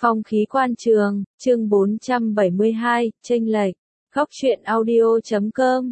Phong khí quan trường, chương 472, chênh lệch. Góc truyện audio.com.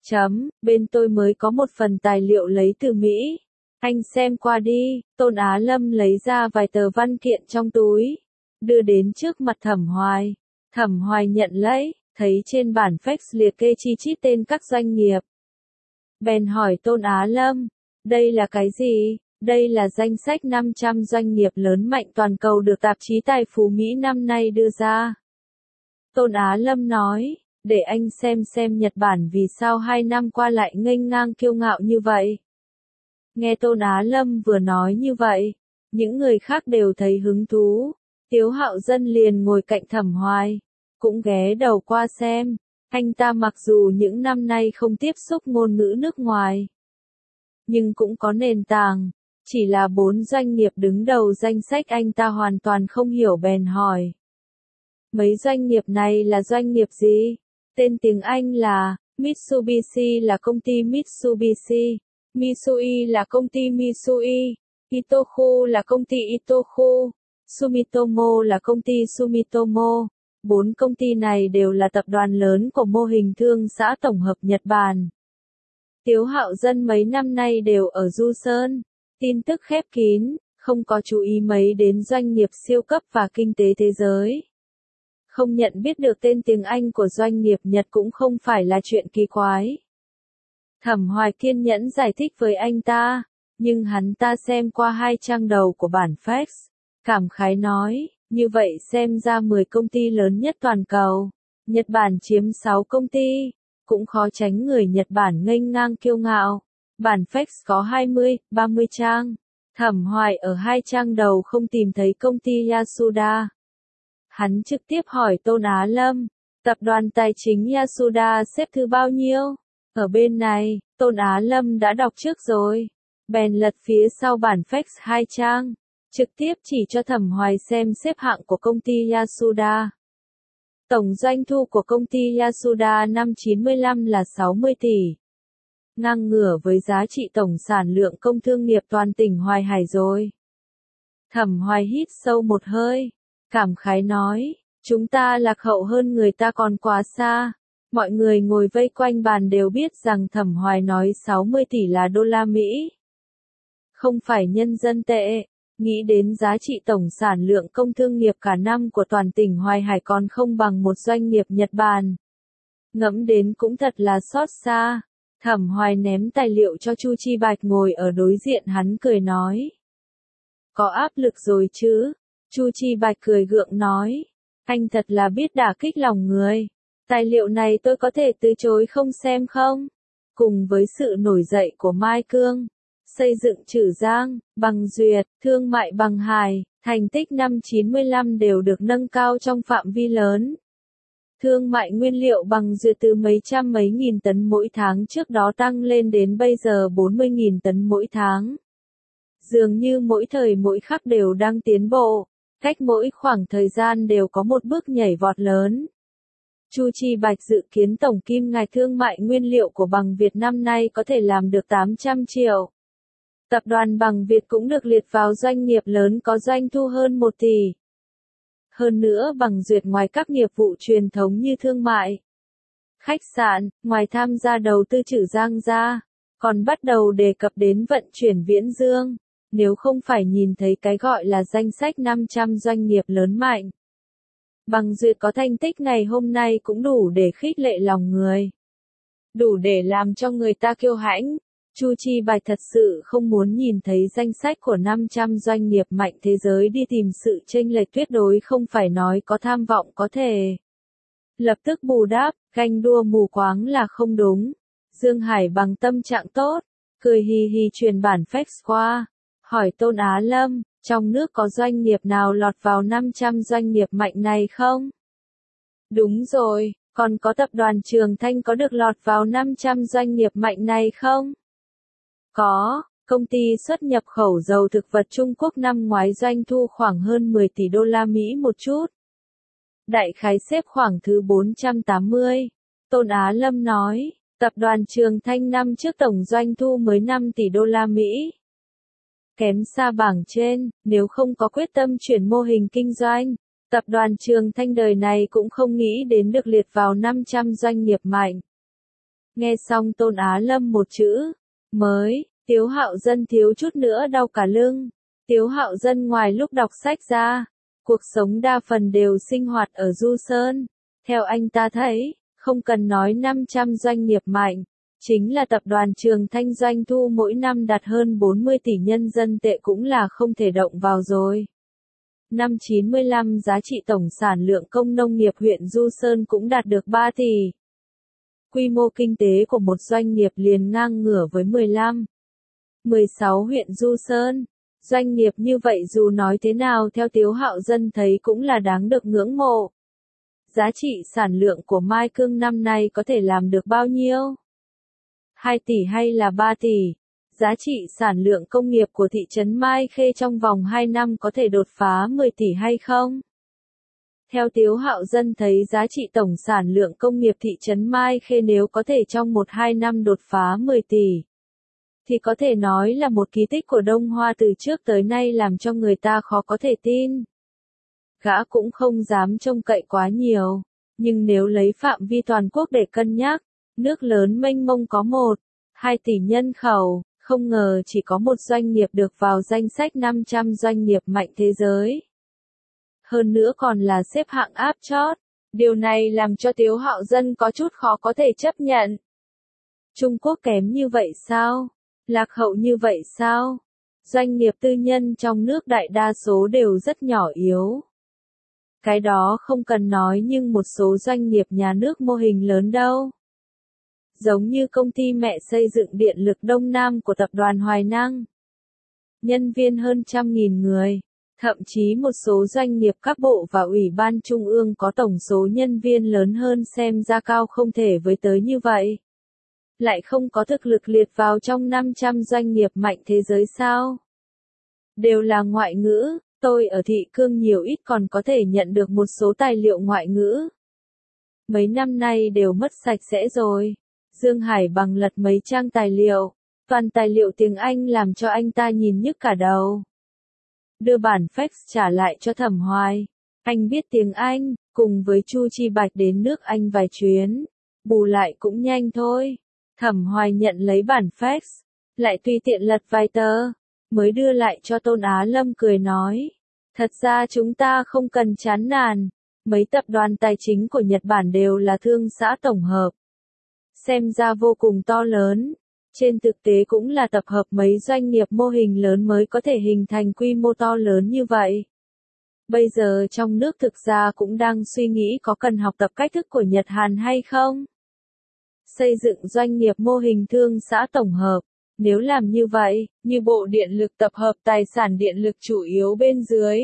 Bên tôi mới có một phần tài liệu lấy từ Mỹ. Anh xem qua đi. Tôn Á Lâm lấy ra vài tờ văn kiện trong túi, đưa đến trước mặt Thẩm Hoài. Thẩm Hoài nhận lấy, thấy trên bản fax liệt kê chi chít tên các doanh nghiệp. Bèn hỏi Tôn Á Lâm, đây là cái gì? Đây là danh sách 500 doanh nghiệp lớn mạnh toàn cầu được tạp chí Tài phú Mỹ năm nay đưa ra. Tôn Á Lâm nói, để anh xem Nhật Bản vì sao 2 năm qua lại nghênh ngang kiêu ngạo như vậy. Nghe Tôn Á Lâm vừa nói như vậy, những người khác đều thấy hứng thú. Tiếu Hạo Dân liền ngồi cạnh Thẩm Hoài, cũng ghé đầu qua xem. Anh ta mặc dù những năm nay không tiếp xúc ngôn ngữ nước ngoài, nhưng cũng có nền tảng. Chỉ là 4 doanh nghiệp đứng đầu danh sách anh ta hoàn toàn không hiểu bèn hỏi. Mấy doanh nghiệp này là doanh nghiệp gì? Tên tiếng Anh là, Mitsubishi là công ty Mitsubishi, Mitsui là công ty Mitsui, Itochu là công ty Itochu, Sumitomo là công ty Sumitomo. 4 công ty này đều là tập đoàn lớn của mô hình thương xã tổng hợp Nhật Bản. Tiếu Hạo Dân mấy năm nay đều ở Du Sơn. Tin tức khép kín, không có chú ý mấy đến doanh nghiệp siêu cấp và kinh tế thế giới. Không nhận biết được tên tiếng Anh của doanh nghiệp Nhật cũng không phải là chuyện kỳ quái. Thẩm Hoài kiên nhẫn giải thích với anh ta, nhưng hắn ta xem qua 2 trang đầu của bản fax, cảm khái nói, như vậy xem ra 10 công ty lớn nhất toàn cầu, Nhật Bản chiếm 6 công ty, cũng khó tránh người Nhật Bản nghênh ngang kiêu ngạo. Bản fax có 20, 30 trang. Thẩm Hoài ở 2 trang đầu không tìm thấy công ty Yasuda. Hắn trực tiếp hỏi Tôn Á Lâm, tập đoàn tài chính Yasuda xếp thứ bao nhiêu? Ở bên này, Tôn Á Lâm đã đọc trước rồi. Bèn lật phía sau bản fax 2 trang, trực tiếp chỉ cho Thẩm Hoài xem xếp hạng của công ty Yasuda. Tổng doanh thu của công ty Yasuda năm 95 là 60 tỷ. Ngang ngửa với giá trị tổng sản lượng công thương nghiệp toàn tỉnh Hoài Hải rồi. Thẩm Hoài hít sâu một hơi, cảm khái nói, chúng ta lạc hậu hơn người ta còn quá xa. Mọi người ngồi vây quanh bàn đều biết rằng Thẩm Hoài nói 60 tỷ là đô la Mỹ. Không phải nhân dân tệ, nghĩ đến giá trị tổng sản lượng công thương nghiệp cả năm của toàn tỉnh Hoài Hải còn không bằng một doanh nghiệp Nhật Bản. Ngẫm đến cũng thật là xót xa. Thẩm Hoài ném tài liệu cho Chu Chi Bạch ngồi ở đối diện hắn cười nói. Có áp lực rồi chứ? Chu Chi Bạch cười gượng nói. Anh thật là biết đả kích lòng người. Tài liệu này tôi có thể từ chối không xem không? Cùng với sự nổi dậy của Mai Cương, xây dựng Trử Giang, Bằng Duyệt, thương mại Bằng Hải, thành tích năm 95 đều được nâng cao trong phạm vi lớn. Thương mại nguyên liệu Bằng Duyệt từ mấy trăm mấy nghìn tấn mỗi tháng trước đó tăng lên đến bây giờ 40.000 tấn mỗi tháng. Dường như mỗi thời mỗi khắc đều đang tiến bộ, cách mỗi khoảng thời gian đều có một bước nhảy vọt lớn. Chu Chi Bạch dự kiến tổng kim ngạch thương mại nguyên liệu của Bằng Việt năm nay có thể làm được 800 triệu. Tập đoàn Bằng Việt cũng được liệt vào doanh nghiệp lớn có doanh thu hơn 1 tỷ. Hơn nữa Bằng Duyệt ngoài các nghiệp vụ truyền thống như thương mại, khách sạn, ngoài tham gia đầu tư Trử Giang ra, còn bắt đầu đề cập đến vận chuyển viễn dương. Nếu không phải nhìn thấy cái gọi là danh sách 500 doanh nghiệp lớn mạnh, Bằng Duyệt có thành tích ngày hôm nay cũng đủ để khích lệ lòng người. Đủ để làm cho người ta kiêu hãnh. Chu Chi Bạch thật sự không muốn nhìn thấy danh sách của 500 doanh nghiệp mạnh thế giới đi tìm sự chênh lệch tuyệt đối không phải nói có tham vọng có thể. Lập tức bù đắp, ganh đua mù quáng là không đúng. Dương Hải bằng tâm trạng tốt, cười hì hì truyền bản fax qua, hỏi Tôn Á Lâm, trong nước có doanh nghiệp nào lọt vào 500 doanh nghiệp mạnh này không? Đúng rồi, còn có tập đoàn Trường Thanh có được lọt vào 500 doanh nghiệp mạnh này không? Có, công ty xuất nhập khẩu dầu thực vật Trung Quốc năm ngoái doanh thu khoảng hơn 10 tỷ đô la Mỹ một chút. Đại khái xếp khoảng thứ 480. Tôn Á Lâm nói, tập đoàn Trường Thanh năm trước tổng doanh thu mới 5 tỷ đô la Mỹ. Kém xa bảng trên, nếu không có quyết tâm chuyển mô hình kinh doanh, Tập đoàn Trường Thanh đời này cũng không nghĩ đến được liệt vào 500 doanh nghiệp mạnh. Nghe xong Tôn Á Lâm một chữ mới, Tiếu Hạo Dân thiếu chút nữa đau cả lưng. Tiếu Hạo Dân ngoài lúc đọc sách ra, cuộc sống đa phần đều sinh hoạt ở Du Sơn. Theo anh ta thấy, không cần nói 500 doanh nghiệp mạnh, chính là tập đoàn Trường Thanh doanh thu mỗi năm đạt hơn 40 tỷ nhân dân tệ cũng là không thể động vào rồi. Năm 95 giá trị tổng sản lượng công nông nghiệp huyện Du Sơn cũng đạt được 3 tỷ. Quy mô kinh tế của một doanh nghiệp liền ngang ngửa với 15, 16 huyện Du Sơn. Doanh nghiệp như vậy dù nói thế nào theo Tiếu Hạo Dân thấy cũng là đáng được ngưỡng mộ. Giá trị sản lượng của Mai Cương năm nay có thể làm được bao nhiêu? 2 tỷ hay là 3 tỷ? Giá trị sản lượng công nghiệp của thị trấn Mai Khê trong vòng 2 năm có thể đột phá 10 tỷ hay không? Theo Tiếu Hạo Dân thấy giá trị tổng sản lượng công nghiệp thị trấn Mai Khê nếu có thể trong 1-2 năm đột phá 10 tỷ, thì có thể nói là một kỳ tích của Đông Hoa từ trước tới nay làm cho người ta khó có thể tin. Gã cũng không dám trông cậy quá nhiều, nhưng nếu lấy phạm vi toàn quốc để cân nhắc, nước lớn mênh mông có 1-2 tỷ nhân khẩu, không ngờ chỉ có một doanh nghiệp được vào danh sách 500 doanh nghiệp mạnh thế giới. Hơn nữa còn là xếp hạng áp chót, điều này làm cho Tiếu Hạo Dân có chút khó có thể chấp nhận. Trung Quốc kém như vậy sao? Lạc hậu như vậy sao? Doanh nghiệp tư nhân trong nước đại đa số đều rất nhỏ yếu. Cái đó không cần nói nhưng một số doanh nghiệp nhà nước mô hình lớn đâu. Giống như công ty mẹ xây dựng điện lực Đông Nam của tập đoàn Hoài Năng. Nhân viên hơn 100.000 người. Thậm chí một số doanh nghiệp các bộ và ủy ban trung ương có tổng số nhân viên lớn hơn xem ra cao không thể với tới như vậy. Lại không có thực lực liệt vào trong 500 doanh nghiệp mạnh thế giới sao? Đều là ngoại ngữ, tôi ở thị cương nhiều ít còn có thể nhận được một số tài liệu ngoại ngữ. Mấy năm nay đều mất sạch sẽ rồi. Dương Hải Bằng lật mấy trang tài liệu, toàn tài liệu tiếng Anh làm cho anh ta nhìn nhức cả đầu. Đưa bản fax trả lại cho Thẩm Hoài. Anh biết tiếng Anh, cùng với Chu Chi Bạch đến nước Anh vài chuyến. Bù lại cũng nhanh thôi. Thẩm Hoài nhận lấy bản fax, lại tùy tiện lật vài tờ, mới đưa lại cho Tôn Á Lâm cười nói. Thật ra chúng ta không cần chán nản, mấy tập đoàn tài chính của Nhật Bản đều là thương xã tổng hợp. Xem ra vô cùng to lớn. Trên thực tế cũng là tập hợp mấy doanh nghiệp mô hình lớn mới có thể hình thành quy mô to lớn như vậy. Bây giờ trong nước thực ra cũng đang suy nghĩ có cần học tập cách thức của Nhật Hàn hay không? Xây dựng doanh nghiệp mô hình thương xã tổng hợp. Nếu làm như vậy, như bộ điện lực tập hợp tài sản điện lực chủ yếu bên dưới.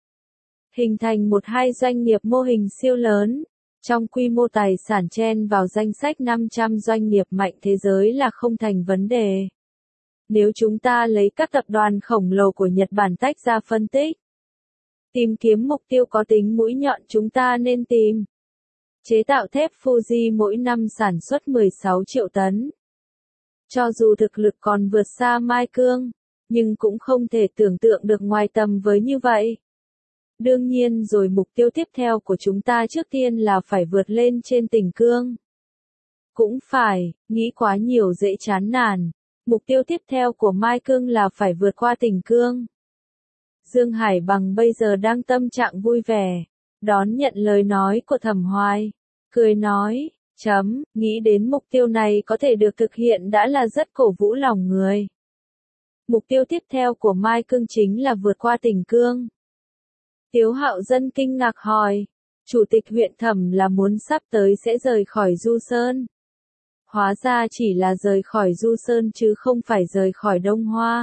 Hình thành 1-2 doanh nghiệp mô hình siêu lớn. Trong quy mô tài sản chen vào danh sách 500 doanh nghiệp mạnh thế giới là không thành vấn đề. Nếu chúng ta lấy các tập đoàn khổng lồ của Nhật Bản tách ra phân tích, tìm kiếm mục tiêu có tính mũi nhọn chúng ta nên tìm. Chế tạo thép Fuji mỗi năm sản xuất 16 triệu tấn. Cho dù thực lực còn vượt xa Mai Cương, nhưng cũng không thể tưởng tượng được ngoài tầm với như vậy. Đương nhiên rồi mục tiêu tiếp theo của chúng ta trước tiên là phải vượt lên trên Tỉnh Cương. Cũng phải, nghĩ quá nhiều dễ chán nản. Mục tiêu tiếp theo của Mai Cương là phải vượt qua Tỉnh Cương. Dương Hải Bằng bây giờ đang tâm trạng vui vẻ, đón nhận lời nói của Thẩm Hoài. Cười nói, nghĩ đến mục tiêu này có thể được thực hiện đã là rất cổ vũ lòng người. Mục tiêu tiếp theo của Mai Cương chính là vượt qua Tỉnh Cương. Tiếu Hạo Dân kinh ngạc hỏi, Chủ tịch huyện Thẩm là muốn sắp tới sẽ rời khỏi Du Sơn. Hóa ra chỉ là rời khỏi Du Sơn chứ không phải rời khỏi Đông Hoa.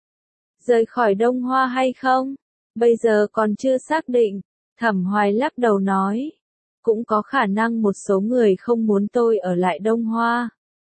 Rời khỏi Đông Hoa hay không? Bây giờ còn chưa xác định. Thẩm Hoài lắc đầu nói. Cũng có khả năng một số người không muốn tôi ở lại Đông Hoa.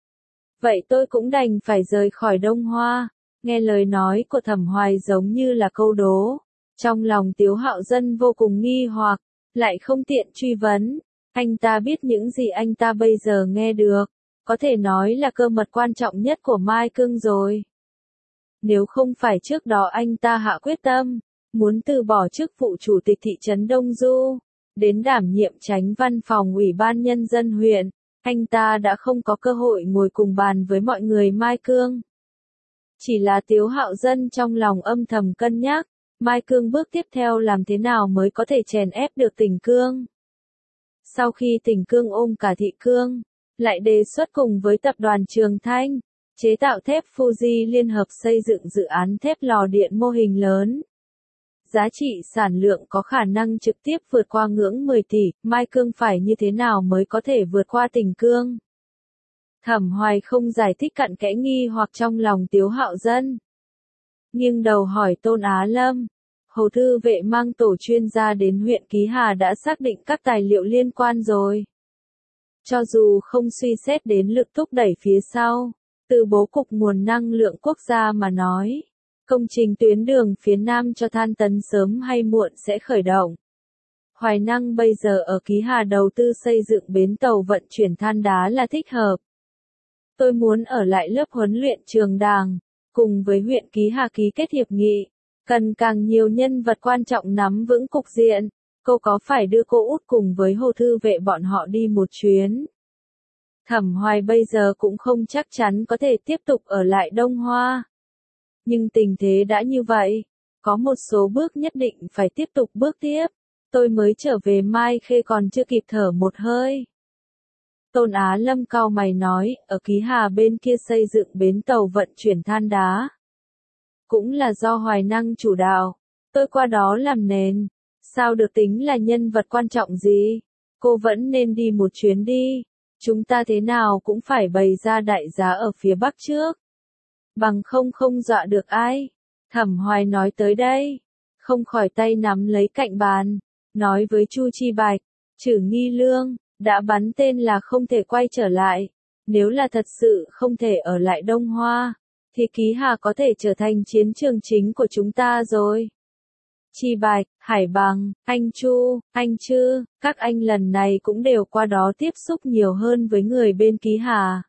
Vậy tôi cũng đành phải rời khỏi Đông Hoa. Nghe lời nói của Thẩm Hoài giống như là câu đố. Trong lòng Tiếu Hạo Dân vô cùng nghi hoặc, lại không tiện truy vấn. Anh ta biết những gì anh ta bây giờ nghe được, có thể nói là cơ mật quan trọng nhất của Mai Cương rồi. Nếu không phải trước đó anh ta hạ quyết tâm, muốn từ bỏ chức vụ chủ tịch thị trấn Đông Du, đến đảm nhiệm chánh văn phòng Ủy ban Nhân dân huyện, anh ta đã không có cơ hội ngồi cùng bàn với mọi người Mai Cương. Chỉ là Tiếu Hạo Dân trong lòng âm thầm cân nhắc, Mai Cương bước tiếp theo làm thế nào mới có thể chèn ép được Tỉnh Cương. Sau khi Tỉnh Cương ôm cả thị Cương, lại đề xuất cùng với tập đoàn Trường Thanh, chế tạo thép Fuji liên hợp xây dựng dự án thép lò điện mô hình lớn. Giá trị sản lượng có khả năng trực tiếp vượt qua ngưỡng 10 tỷ, Mai Cương phải như thế nào mới có thể vượt qua Tỉnh Cương? Thẩm Hoài không giải thích cặn kẽ nghi hoặc trong lòng Tiếu Hạo Dân. Nhưng đầu hỏi Tôn Á Lâm, Hồ Thư Vệ mang tổ chuyên gia đến huyện Ký Hà đã xác định các tài liệu liên quan rồi. Cho dù không suy xét đến lực thúc đẩy phía sau, từ bố cục nguồn năng lượng quốc gia mà nói, công trình tuyến đường phía Nam cho than tấn sớm hay muộn sẽ khởi động. Hoài Năng bây giờ ở Ký Hà đầu tư xây dựng bến tàu vận chuyển than đá là thích hợp. Tôi muốn ở lại lớp huấn luyện trường Đàng, cùng với huyện Ký Hà ký kết hiệp nghị, cần càng nhiều nhân vật quan trọng nắm vững cục diện. Cô có phải đưa cô út cùng với Hồ Thư Vệ bọn họ đi một chuyến? Thẩm Hoài bây giờ cũng không chắc chắn có thể tiếp tục ở lại Đông Hoa. Nhưng tình thế đã như vậy, có một số bước nhất định phải tiếp tục bước tiếp. Tôi mới trở về Mai Khê còn chưa kịp thở một hơi. Tôn Á Lâm cau mày nói, ở Ký Hà bên kia xây dựng bến tàu vận chuyển than đá. Cũng là do Hoài Năng chủ đạo, tôi qua đó làm nền. Sao được tính là nhân vật quan trọng gì? Cô vẫn nên đi một chuyến đi. Chúng ta thế nào cũng phải bày ra đại giá ở phía Bắc trước. Bằng không dọa được ai. Thẩm Hoài nói tới đây, không khỏi tay nắm lấy cạnh bàn, nói với Chu Chi Bạch, Trử Nghi Lương, đã bắn tên là không thể quay trở lại. Nếu là thật sự không thể ở lại Đông Hoa, thì Ký Hà có thể trở thành chiến trường chính của chúng ta rồi. Chi Bạch, Hải Bằng, anh Chu, anh Trư, các anh lần này cũng đều qua đó tiếp xúc nhiều hơn với người bên Ký Hà.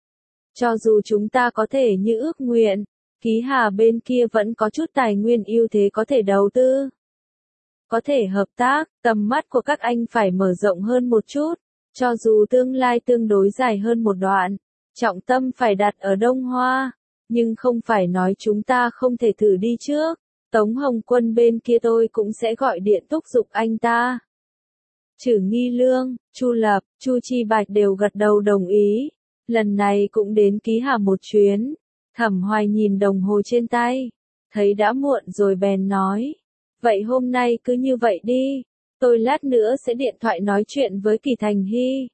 Cho dù chúng ta có thể như ước nguyện, Ký Hà bên kia vẫn có chút tài nguyên ưu thế có thể đầu tư. Có thể hợp tác, tầm mắt của các anh phải mở rộng hơn một chút, cho dù tương lai tương đối dài hơn một đoạn, trọng tâm phải đặt ở Đông Hoa, nhưng không phải nói chúng ta không thể thử đi trước. Tống Hồng Quân bên kia tôi cũng sẽ gọi điện thúc giục anh ta. Trử Nghi Lương, Chu Lập, Chu Chi Bạch đều gật đầu đồng ý. Lần này cũng đến Ký Hà một chuyến. Thẩm Hoài nhìn đồng hồ trên tay, thấy đã muộn rồi bèn nói. Vậy hôm nay cứ như vậy đi. Tôi lát nữa sẽ điện thoại nói chuyện với Kỳ Thành Hy.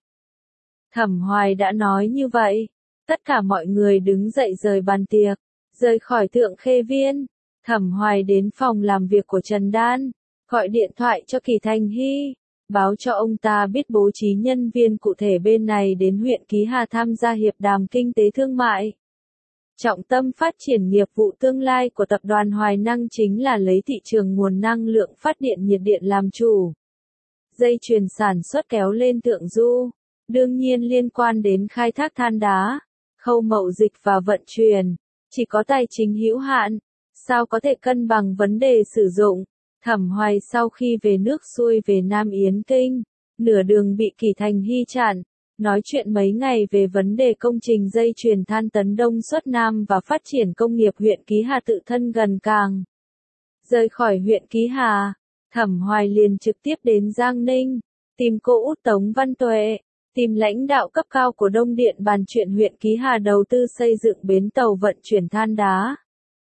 Thẩm Hoài đã nói như vậy. Tất cả mọi người đứng dậy rời bàn tiệc, rời khỏi Thượng Khê Viên. Thẩm Hoài đến phòng làm việc của Trần Đan, gọi điện thoại cho Kỳ Thành Hy, báo cho ông ta biết bố trí nhân viên cụ thể bên này đến huyện Ký Hà tham gia hiệp đàm kinh tế thương mại. Trọng tâm phát triển nghiệp vụ tương lai của tập đoàn Hoài Năng chính là lấy thị trường nguồn năng lượng phát điện nhiệt điện làm chủ. Dây chuyền sản xuất kéo lên Thượng Du, đương nhiên liên quan đến khai thác than đá, khâu mậu dịch và vận chuyển, chỉ có tài chính hữu hạn. Sao có thể cân bằng vấn đề sử dụng? Thẩm Hoài sau khi về nước xuôi về Nam Yến Kinh, nửa đường bị Kỳ Thành Hy chặn, nói chuyện mấy ngày về vấn đề công trình dây chuyền than tấn Đông xuất Nam và phát triển công nghiệp huyện Ký Hà tự thân gần càng. Rời khỏi huyện Ký Hà, Thẩm Hoài liền trực tiếp đến Giang Ninh, tìm cô út Tống Văn Tuệ, tìm lãnh đạo cấp cao của Đông Điện bàn chuyện huyện Ký Hà đầu tư xây dựng bến tàu vận chuyển than đá.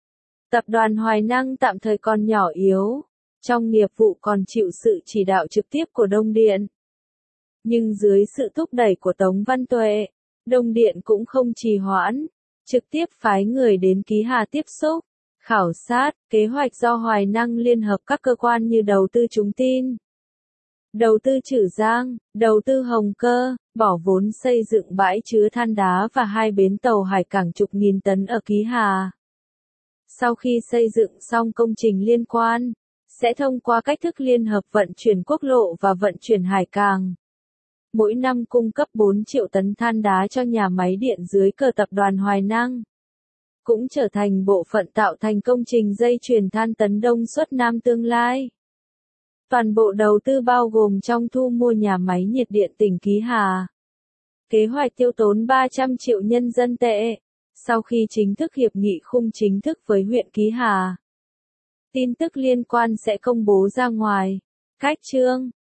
Tập đoàn Hoài Năng tạm thời còn nhỏ yếu, trong nghiệp vụ còn chịu sự chỉ đạo trực tiếp của Đông Điện. Nhưng dưới sự thúc đẩy của Tống Văn Tuệ, Đông Điện cũng không trì hoãn, trực tiếp phái người đến Ký Hà tiếp xúc, khảo sát, kế hoạch do Hoài Năng liên hợp các cơ quan như đầu tư Trung Tin, đầu tư Trử Giang, đầu tư Hồng Cơ, bỏ vốn xây dựng bãi chứa than đá và 2 bến tàu hải cảng chục nghìn tấn ở Ký Hà. Sau khi xây dựng xong công trình liên quan, sẽ thông qua cách thức liên hợp vận chuyển quốc lộ và vận chuyển hải cảng. Mỗi năm cung cấp 4 triệu tấn than đá cho nhà máy điện dưới cờ tập đoàn Hoài Năng. cũng trở thành bộ phận tạo thành công trình dây chuyền than tấn Đông Xuất Nam tương lai. Toàn bộ đầu tư bao gồm trong thu mua nhà máy nhiệt điện tỉnh Ký Hà. Kế hoạch tiêu tốn 300 triệu nhân dân tệ. Sau khi chính thức hiệp nghị khung chính thức với huyện Ký Hà, tin tức liên quan sẽ công bố ra ngoài. Khách trương